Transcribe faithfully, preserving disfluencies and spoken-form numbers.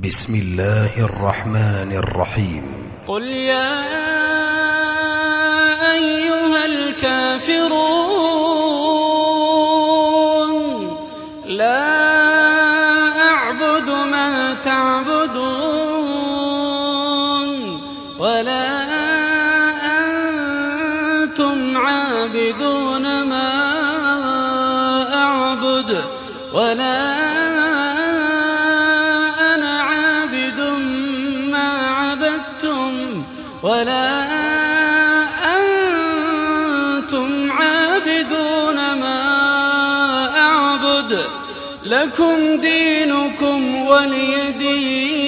بسم الله الرحمن الرحيم. قل يا أيها الكافرون لا أعبد ما تعبدون ولا أنتم عابدون ما أعبد ولا ولا أنتم عابدون ما أعبد لكم دينكم ولي دين.